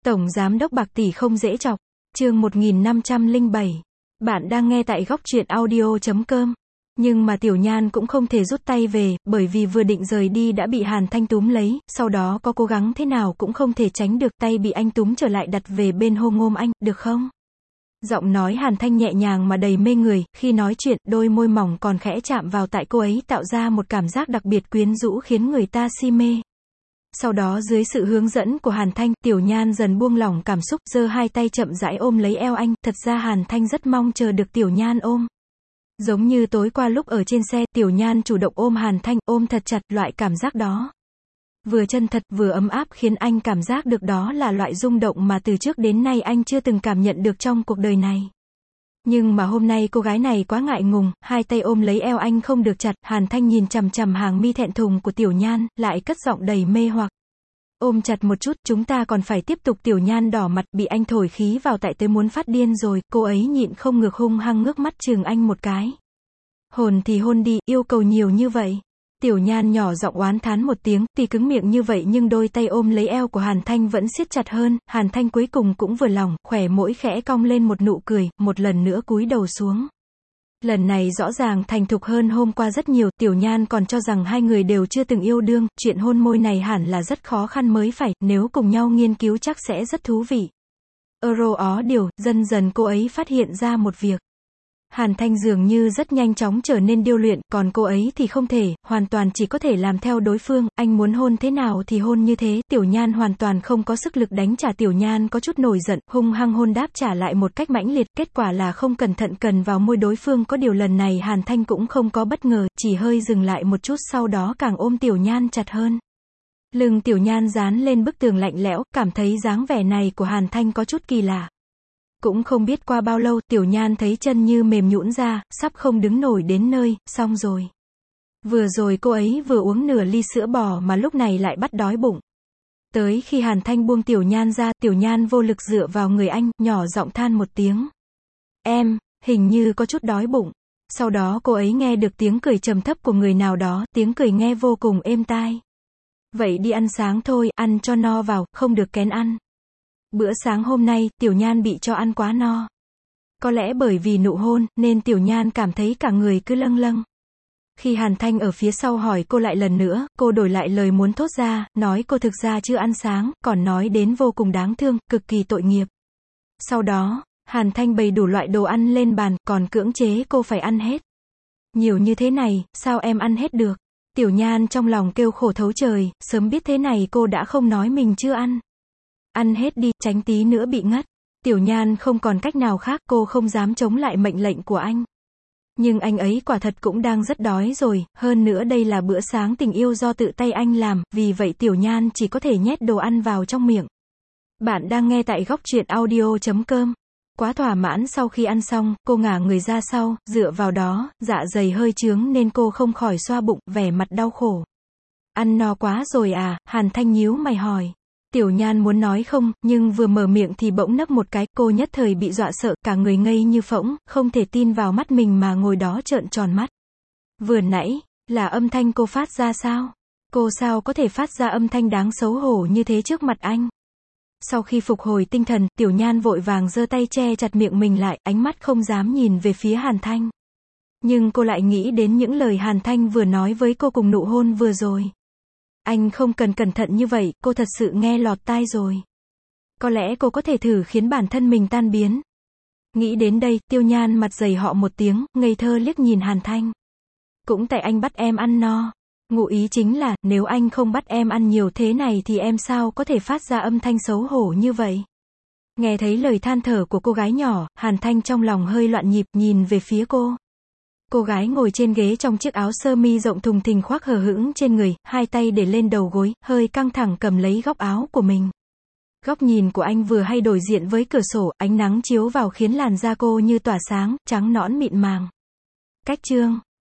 Tổng Giám đốc Bạc Tỷ không dễ chọc. Chương 1507. Bạn đang nghe tại góc truyện audio.com. Nhưng mà Tiểu Nhan cũng không thể rút tay về, bởi vì vừa định rời đi đã bị Hàn Thanh túm lấy, sau đó có cố gắng thế nào cũng không thể tránh được, tay bị anh túm trở lại đặt về bên hông ôm anh, được không? Giọng nói Hàn Thanh nhẹ nhàng mà đầy mê người, khi nói chuyện, đôi môi mỏng còn khẽ chạm vào tại cô ấy tạo ra một cảm giác đặc biệt quyến rũ khiến người ta si mê. Sau đó dưới sự hướng dẫn của Hàn Thanh, Tiểu Nhan dần buông lỏng cảm xúc, giơ hai tay chậm rãi ôm lấy eo anh, thật ra Hàn Thanh rất mong chờ được Tiểu Nhan ôm. Giống như tối qua lúc ở trên xe, Tiểu Nhan chủ động ôm Hàn Thanh, ôm thật chặt, loại cảm giác đó vừa chân thật vừa ấm áp khiến anh cảm giác được đó là loại rung động mà từ trước đến nay anh chưa từng cảm nhận được trong cuộc đời này. Nhưng mà hôm nay cô gái này quá ngại ngùng, hai tay ôm lấy eo anh không được chặt, Hàn Thanh nhìn chằm chằm hàng mi thẹn thùng của Tiểu Nhan, lại cất giọng đầy mê hoặc. Ôm chặt một chút, chúng ta còn phải tiếp tục. Tiểu Nhan đỏ mặt, bị anh thổi khí vào tại tới muốn phát điên rồi, cô ấy nhịn không ngược hung hăng ngước mắt chừng anh một cái. Hôn thì hôn đi, yêu cầu nhiều như vậy. Tiểu Nhan nhỏ giọng oán thán một tiếng, tuy cứng miệng như vậy nhưng đôi tay ôm lấy eo của Hàn Thanh vẫn siết chặt hơn, Hàn Thanh cuối cùng cũng vừa lòng, khỏe môi khẽ cong lên một nụ cười, một lần nữa cúi đầu xuống. Lần này rõ ràng thành thục hơn hôm qua rất nhiều, Tiểu Nhan còn cho rằng hai người đều chưa từng yêu đương, chuyện hôn môi này hẳn là rất khó khăn mới phải, nếu cùng nhau nghiên cứu chắc sẽ rất thú vị. Ó điều, dần dần cô ấy phát hiện ra một việc. Hàn Thanh dường như rất nhanh chóng trở nên điêu luyện, còn cô ấy thì không thể, hoàn toàn chỉ có thể làm theo đối phương, anh muốn hôn thế nào thì hôn như thế. Tiểu Nhan hoàn toàn không có sức lực đánh trả. Tiểu Nhan có chút nổi giận, hung hăng hôn đáp trả lại một cách mãnh liệt, kết quả là không cẩn thận cần vào môi đối phương, có điều lần này Hàn Thanh cũng không có bất ngờ, chỉ hơi dừng lại một chút sau đó càng ôm Tiểu Nhan chặt hơn. Lưng Tiểu Nhan dán lên bức tường lạnh lẽo, cảm thấy dáng vẻ này của Hàn Thanh có chút kỳ lạ. Cũng không biết qua bao lâu, Tiểu Nhan thấy chân như mềm nhũn ra, sắp không đứng nổi đến nơi, xong rồi. Vừa rồi cô ấy vừa uống nửa ly sữa bò mà lúc này lại bắt đói bụng. Tới khi Hàn Thanh buông Tiểu Nhan ra, Tiểu Nhan vô lực dựa vào người anh, nhỏ giọng than một tiếng. Em, hình như có chút đói bụng. Sau đó cô ấy nghe được tiếng cười trầm thấp của người nào đó, tiếng cười nghe vô cùng êm tai. Vậy đi ăn sáng thôi, ăn cho no vào, không được kén ăn. Bữa sáng hôm nay, Tiểu Nhan bị cho ăn quá no. Có lẽ bởi vì nụ hôn, nên Tiểu Nhan cảm thấy cả người cứ lâng lâng. Khi Hàn Thanh ở phía sau hỏi cô lại lần nữa, cô đổi lại lời muốn thốt ra, nói cô thực ra chưa ăn sáng, còn nói đến vô cùng đáng thương, cực kỳ tội nghiệp. Sau đó, Hàn Thanh bày đủ loại đồ ăn lên bàn, còn cưỡng chế cô phải ăn hết. Nhiều như thế này, sao em ăn hết được? Tiểu Nhan trong lòng kêu khổ thấu trời, sớm biết thế này cô đã không nói mình chưa ăn. Ăn hết đi, tránh tí nữa bị ngất. Tiểu Nhan không còn cách nào khác, cô không dám chống lại mệnh lệnh của anh. Nhưng anh ấy quả thật cũng đang rất đói rồi, hơn nữa đây là bữa sáng tình yêu do tự tay anh làm, vì vậy Tiểu Nhan chỉ có thể nhét đồ ăn vào trong miệng. Bạn đang nghe tại góc truyện audio.com. Quá thỏa mãn sau khi ăn xong, cô ngả người ra sau, dựa vào đó, dạ dày hơi chướng nên cô không khỏi xoa bụng, vẻ mặt đau khổ. Ăn no quá rồi à? Hàn Thanh nhíu mày hỏi. Tiểu Nhan muốn nói không, nhưng vừa mở miệng thì bỗng nấc một cái, cô nhất thời bị dọa sợ, cả người ngây như phỗng, không thể tin vào mắt mình mà ngồi đó trợn tròn mắt. Vừa nãy, là âm thanh cô phát ra sao? Cô sao có thể phát ra âm thanh đáng xấu hổ như thế trước mặt anh? Sau khi phục hồi tinh thần, Tiểu Nhan vội vàng giơ tay che chặt miệng mình lại, ánh mắt không dám nhìn về phía Hàn Thanh. Nhưng cô lại nghĩ đến những lời Hàn Thanh vừa nói với cô cùng nụ hôn vừa rồi. Anh không cần cẩn thận như vậy, cô thật sự nghe lọt tai rồi. Có lẽ cô có thể thử khiến bản thân mình tan biến. Nghĩ đến đây, Tiểu Nhan mặt dày họ một tiếng, ngây thơ liếc nhìn Hàn Thanh. Cũng tại anh bắt em ăn no. Ngụ ý chính là, nếu anh không bắt em ăn nhiều thế này thì em sao có thể phát ra âm thanh xấu hổ như vậy. Nghe thấy lời than thở của cô gái nhỏ, Hàn Thanh trong lòng hơi loạn nhịp, nhìn về phía cô. Cô gái ngồi trên ghế trong chiếc áo sơ mi rộng thùng thình khoác hờ hững trên người, hai tay để lên đầu gối, hơi căng thẳng cầm lấy góc áo của mình. Góc nhìn của anh vừa hay đối diện với cửa sổ, ánh nắng chiếu vào khiến làn da cô như tỏa sáng, trắng nõn mịn màng. Cách chương